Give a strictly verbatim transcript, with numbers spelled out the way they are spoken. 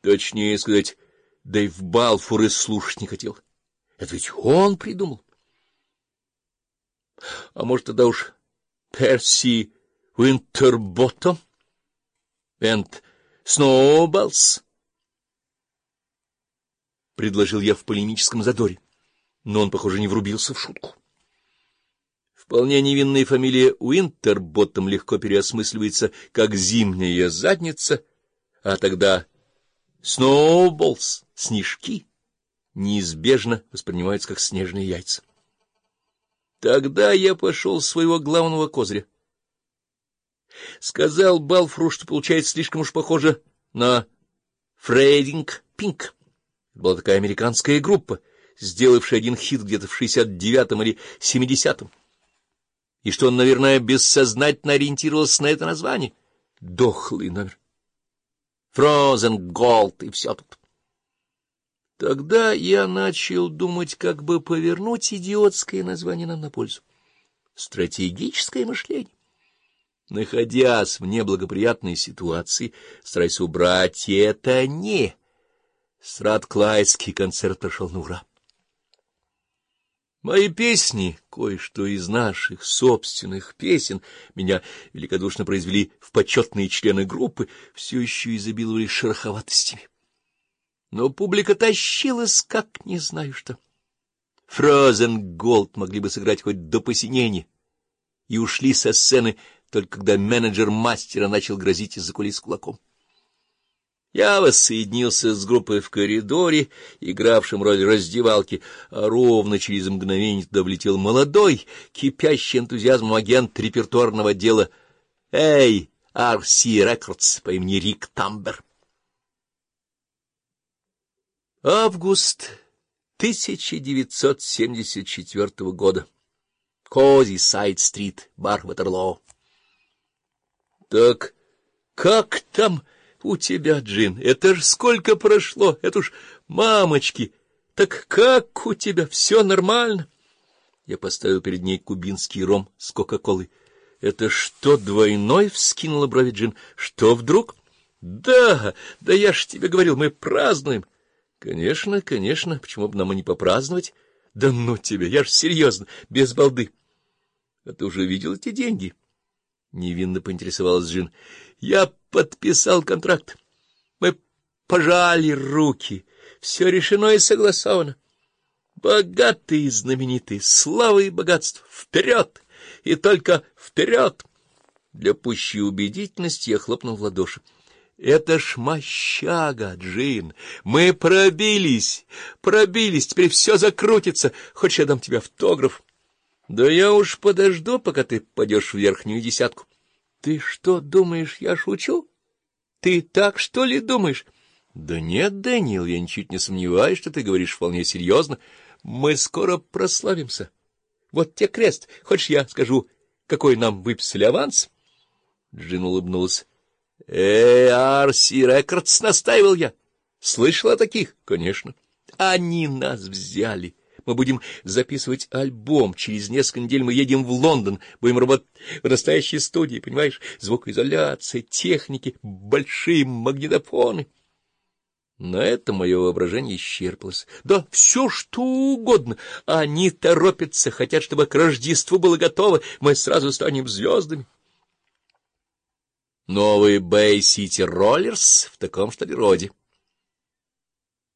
Точнее сказать, Дэйв Балфур и слушать не хотел. Это ведь он придумал. А может, тогда уж Перси Уинтерботтом? Энд Сноуболлс? — предложил я в полемическом задоре, но он, похоже, не врубился в шутку. Вполне невинная фамилия Уинтерботтом легко переосмысливается как «зимняя задница», а тогда Сноуболлс, снежки, неизбежно воспринимаются как снежные яйца. Тогда я пошел с своего главного козыря. Сказал Балфуру, что получается слишком уж похоже на Фрейдинг Пинк. Была такая американская группа, сделавшая один хит где-то в шестьдесят девятом или семидесятом. И что он, наверное, бессознательно ориентировался на это название. Дохлый номер. Frozen Gold и все тут. Тогда я начал думать, как бы повернуть идиотское название нам на пользу. Стратегическое мышление. Находясь в неблагоприятной ситуации, стараясь убрать это «не». Стратклайдский концерт прошел на ура. Мои песни, кое-что из наших собственных песен, меня великодушно произвели в почетные члены группы, все еще изобиловали шероховатостями. Но публика тащилась, как не знаю что. Frozen Gold могли бы сыграть хоть до посинения, и ушли со сцены, только когда менеджер мастера начал грозить из-за кулис кулаком. Я воссоединился с группой в коридоре, игравшим роль раздевалки, а ровно через мгновение туда влетел молодой, кипящий энтузиазмом агент репертуарного отдела «Эй, ар си Records» по имени Рик Тамбер. Август тысяча девятьсот семьдесят четвёртого года. Кози Сайд-стрит, бар Ватерлоо. — Так как там у тебя, Джин? Это ж сколько прошло? Это уж мамочки! Так как у тебя? Все нормально? Я поставил перед ней кубинский ром с кока-колой. — Это что, двойной? — вскинула брови Джин. — Что вдруг? — Да, да я ж тебе говорил, мы празднуем. — Конечно, конечно, почему бы нам и не попраздновать? — Да ну тебе, я ж серьезно, без балды. — А ты уже видел эти деньги? — невинно поинтересовалась Джин. — Я подписал контракт. Мы пожали руки. Все решено и согласовано. Богатый и знаменитый, слава и богатство. Вперед! И только вперед! Для пущей убедительности я хлопнул в ладоши. Это ж мощага, Джин. Мы пробились, пробились, теперь все закрутится. Хочешь, я дам тебе автограф? Да я уж подожду, пока ты пойдешь в верхнюю десятку. Ты что, думаешь, я шучу? Ты так, что ли, думаешь? Да нет, Дэниел, я ничуть не сомневаюсь, что ты говоришь вполне серьезно. Мы скоро прославимся. Вот тебе крест. Хочешь, я скажу, какой нам выписали аванс? Джин улыбнулась. — Эй, ар си Records, — настаивал я. — Слышал о таких? — Конечно. — Они нас взяли. Мы будем записывать альбом. Через несколько недель мы едем в Лондон. Будем работать в настоящей студии, понимаешь? Звукоизоляция, техники, большие магнитофоны. На это мое воображение исчерпалось. Да все что угодно. Они торопятся, хотят, чтобы к Рождеству было готово. Мы сразу станем звездами. Новый Бэй Сити Роллерс в таком что ли роде.